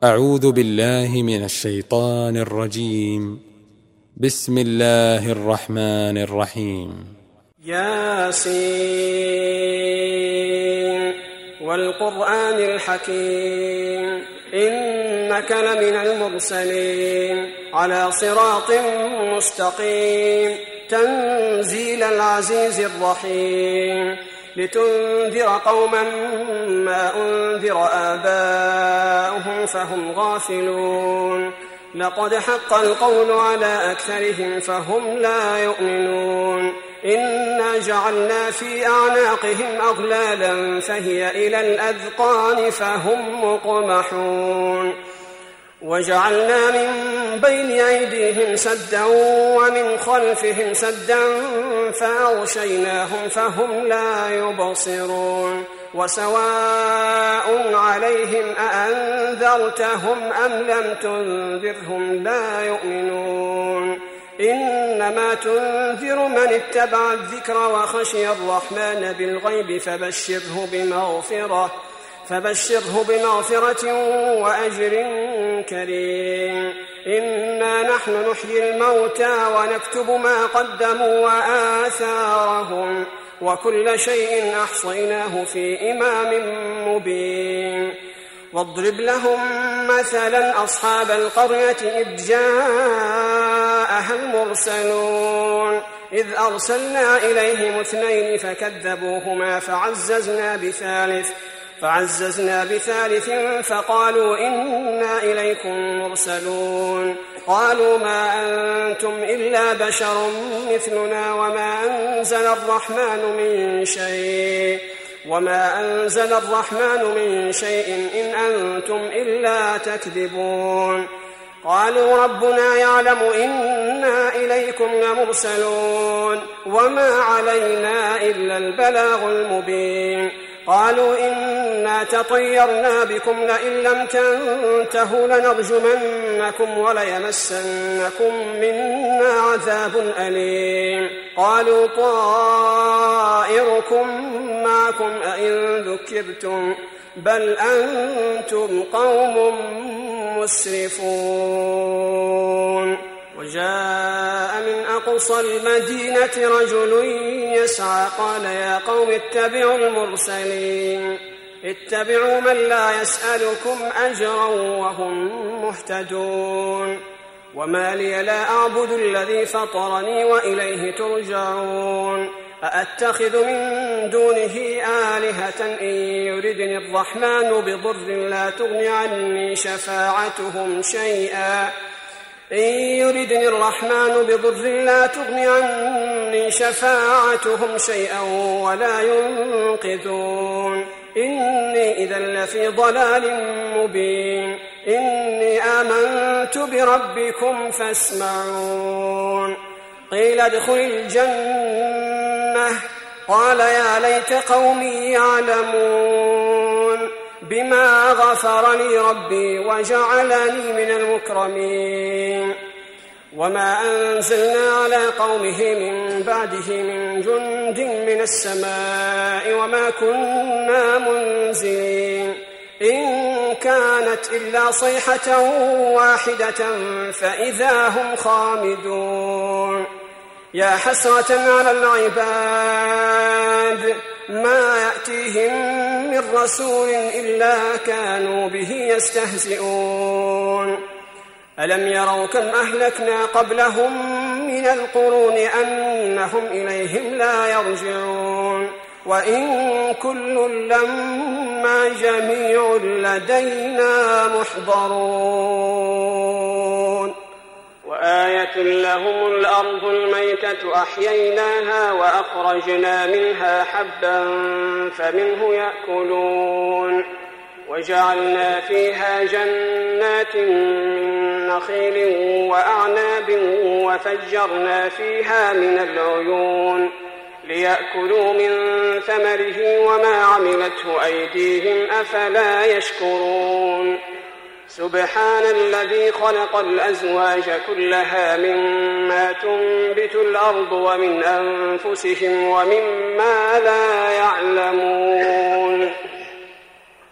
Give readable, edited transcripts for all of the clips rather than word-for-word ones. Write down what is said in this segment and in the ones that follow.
أعوذ بالله من الشيطان الرجيم. بسم الله الرحمن الرحيم. ياسين والقرآن الحكيم إنك لمن المرسلين على صراط مستقيم تنزيل العزيز الرحيم لتنذر قوما ما أنذر آباؤهم فهم غافلون لقد حق القول على أكثرهم فهم لا يؤمنون إنا جعلنا في أعناقهم أغلالا فهي إلى الأذقان فهم مقمحون وجعلنا من بين أيديهم سدا ومن خلفهم سدا فأغشيناهم فهم لا يبصرون وسواء عليهم أأنذرتهم أم لم تنذرهم لا يؤمنون إنما تنذر من اتبع الذكر وخشي الرحمن بالغيب فبشره بمغفرة وأجر كريم إنا نحن نحيي الموتى ونكتب ما قدموا وآثارهم وكل شيء أحصيناه في إمام مبين واضرب لهم مثلا أصحاب القرية إذ جاءها المرسلون إذ أرسلنا إليهم 2 فكذبوهما فعززنا بثالث فقالوا إنا إليكم مرسلون قالوا ما أنتم إلا بشر مثلنا وما أنزل الرحمن من شيء إن أنتم إلا تكذبون قالوا ربنا يعلم إنا إليكم لمرسلون وما علينا إلا البلاغ المبين قالوا إنا تطيرنا بكم لئن لم تنتهوا لنرجمنكم وليمسنكم منا عذاب أليم قالوا طائركم معكم أئن ذكرتم بل أنتم قوم مسرفون وجاء من أقصى المدينة رجل يسعى قال يا قوم اتبعوا المرسلين اتبعوا من لا يسألكم أجرا وهم مهتدون وما لي لا أعبد الذي فطرني وإليه ترجعون أأتخذ من دونه آلهة إن يردني الرحمن بضر لا تغن عني شفاعتهم شيئا ولا ينقذون إني إذا لفي ضلال مبين إني آمنت بربكم فاسمعون قيل ادخل الجنة قال يا ليت قومي يعلمون بما غفر لي ربي وجعلني من المكرمين وما أنزلنا على قومه من بعده من جند من السماء وما كنا منزلين إن كانت إلا صيحة واحدة فإذا هم خامدون يا حسرة على العباد ما يأتيهم من رسول إلا كانوا به يستهزئون ألم يروا كم أهلكنا قبلهم من القرون أنهم إليهم لا يرجعون وإن كل لما جميع لدينا محضرون وآية لهم الأرض الميتة أحييناها وأخرجنا منها حبا فمنه يأكلون وجعلنا فيها جنات من نخيل وأعناب وفجرنا فيها من العيون ليأكلوا من ثمره وما عملته أيديهم أفلا يشكرون سبحان الذي خلق الأزواج كلها مما تنبت الأرض ومن أنفسهم ومما لا يعلمون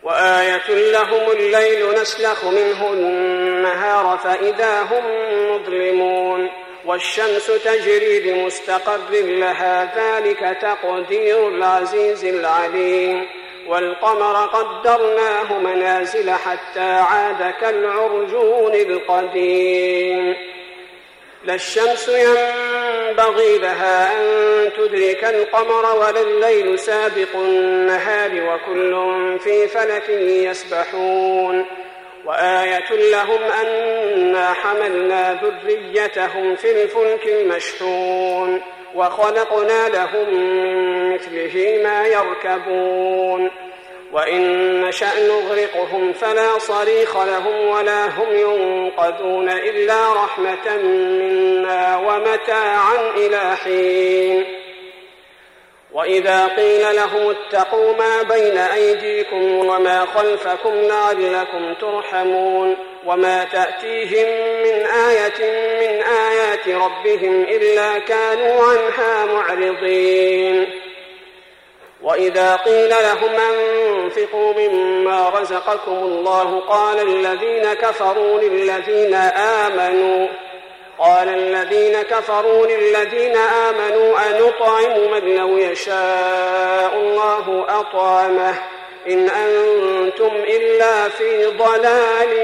وآية لهم الليل نسلخ منه النهار فإذا هم مظلمون والشمس تجري لمستقر لها ذلك تقدير العزيز العليم والقمر قدرناه منازل حتى عاد كالعرجون القديم لا الشمس ينبغي لها أن تدرك القمر ولا الليل سابق النهار وكل في فلك يسبحون وآية لهم أنا حملنا ذريتهم في الفلك المشحون وخلقنا لهم من مثله ما يركبون وإن نشأ نغرقهم فلا صريخ لهم ولا هم ينقذون إلا رحمة منا ومتاعا إلى حين وإذا قيل لهم اتقوا ما بين أيديكم وما خلفكم لعلكم ترحمون وما تأتيهم من آية من آيات ربهم إلا كانوا عنها معرضين وإذا قيل لهم أنفقوا مما رزقكم الله قال الذين كفروا للذين آمنوا أنطعم من لو يشاء الله أطعمه إن أنتم إلا في ضلال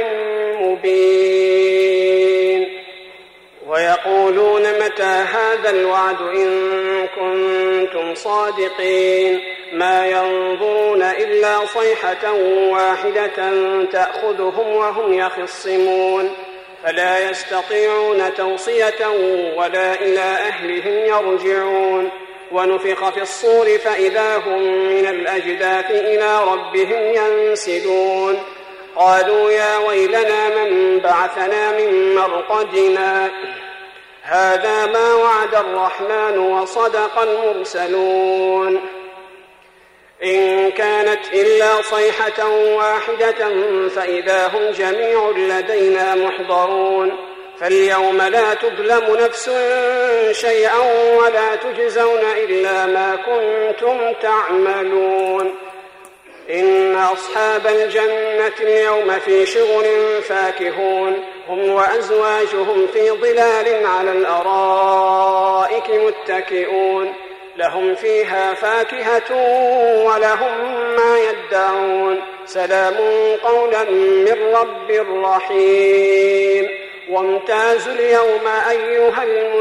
مبين ويقولون متى هذا الوعد إن كنتم صادقين ما ينظرون إلا صيحة واحدة تأخذهم وهم يخصمون فلا يستطيعون توصية ولا إلى أهلهم يرجعون ونفخ في الصور فإذا هم من الأجداث إلى ربهم ينسلون قالوا يا ويلنا من بعثنا من مرقدنا هذا ما وعد الرحمن وصدق المرسلون إن كانت إلا صيحة واحدة فإذا هم جميع لدينا محضرون فاليوم لا تظلم نفس شيئا ولا تجزون إلا ما كنتم تعملون إن أصحاب الجنة اليوم في شغل فاكهون هم وأزواجهم في ظلال على الأرائك متكئون لهم فيها فاكهة ولهم ما يدعون سلام قولا من رب رحيم وامتازوا اليوم أيها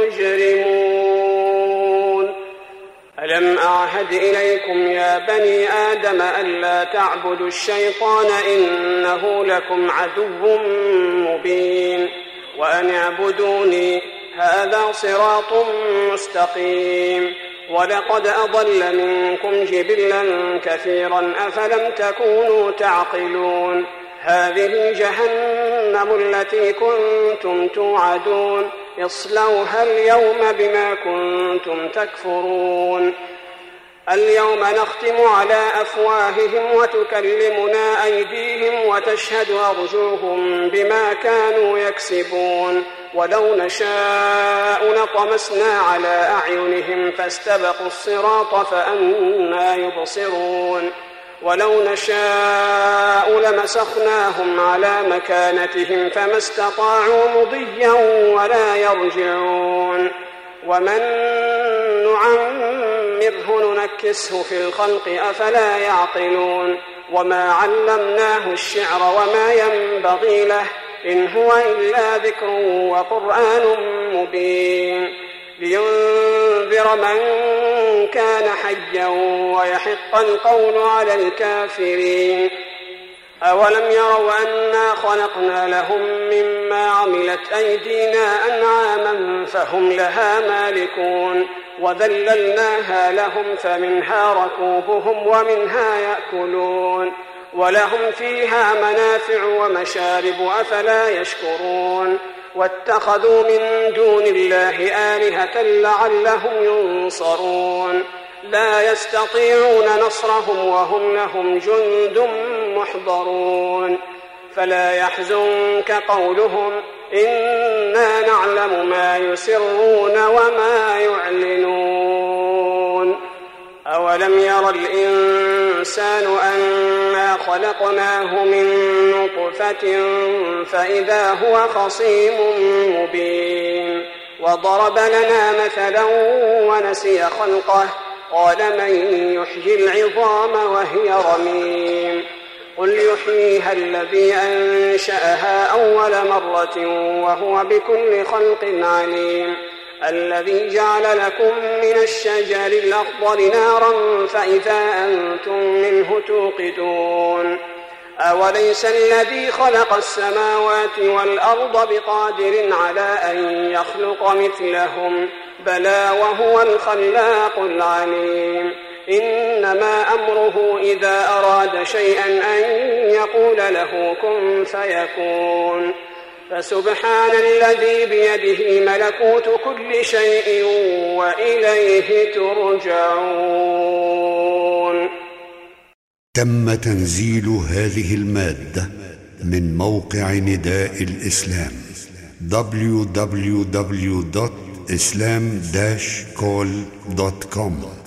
المجرمون ألم أعهد إليكم يا بني آدم ألا تعبدوا الشيطان إنه لكم عدو مبين وأن اعبدوني هذا صراط مستقيم ولقد أضل منكم جبلا كثيرا أفلم تكونوا تعقلون هذه جهنم التي كنتم توعدون اصلوها اليوم بما كنتم تكفرون اليوم نختم على أفواههم وتكلمنا أيديهم وتشهد أرجلهم بما كانوا يكسبون ولو نشاء لطمسنا على أعينهم فاستبقوا الصراط فأنى يبصرون ولو نشاء لمسخناهم على مكانتهم فما استطاعوا مضيا ولا يرجعون ومن نعمره ننكسه في الخلق أفلا يعقلون وما علمناه الشعر وما ينبغي له إن هو إلا ذكر وقرآن مبين لينذر من كان حيا ويحق القول على الكافرين أولم يروا أنا خلقنا لهم مما عملت أيدينا أنعاما فهم لها مالكون وذللناها لهم فمنها ركوبهم ومنها يأكلون ولهم فيها منافع ومشارب أفلا يشكرون واتخذوا من دون الله آلهة لعلهم ينصرون لا يستطيعون نصرهم وهم لهم جند محضرون فلا يحزنك قولهم إنا نعلم ما يسرون وما يعلنون أولم ير الإنسان أنا خلقناه من نطفة فإذا هو خصيم مبين وضرب لنا مثلا ونسي خلقه قال من يحيي العظام وهي رميم قل يحييها الذي أنشأها أول مرة وهو بكل خلق عليم الذي جعل لكم من الشجر الأخضر نارا فإذا أنتم منه توقدون أوليس الذي خلق السماوات والأرض بقادر على أن يخلق مثلهم بلى وهو الخلاق العليم إنما أمره إذا أراد شيئا أن يقول له كن فيكون فسبحان الذي بيده ملكوت كل شيء وإليه ترجعون. تم تنزيل هذه المادة من موقع نداء الإسلام www.islam-call.com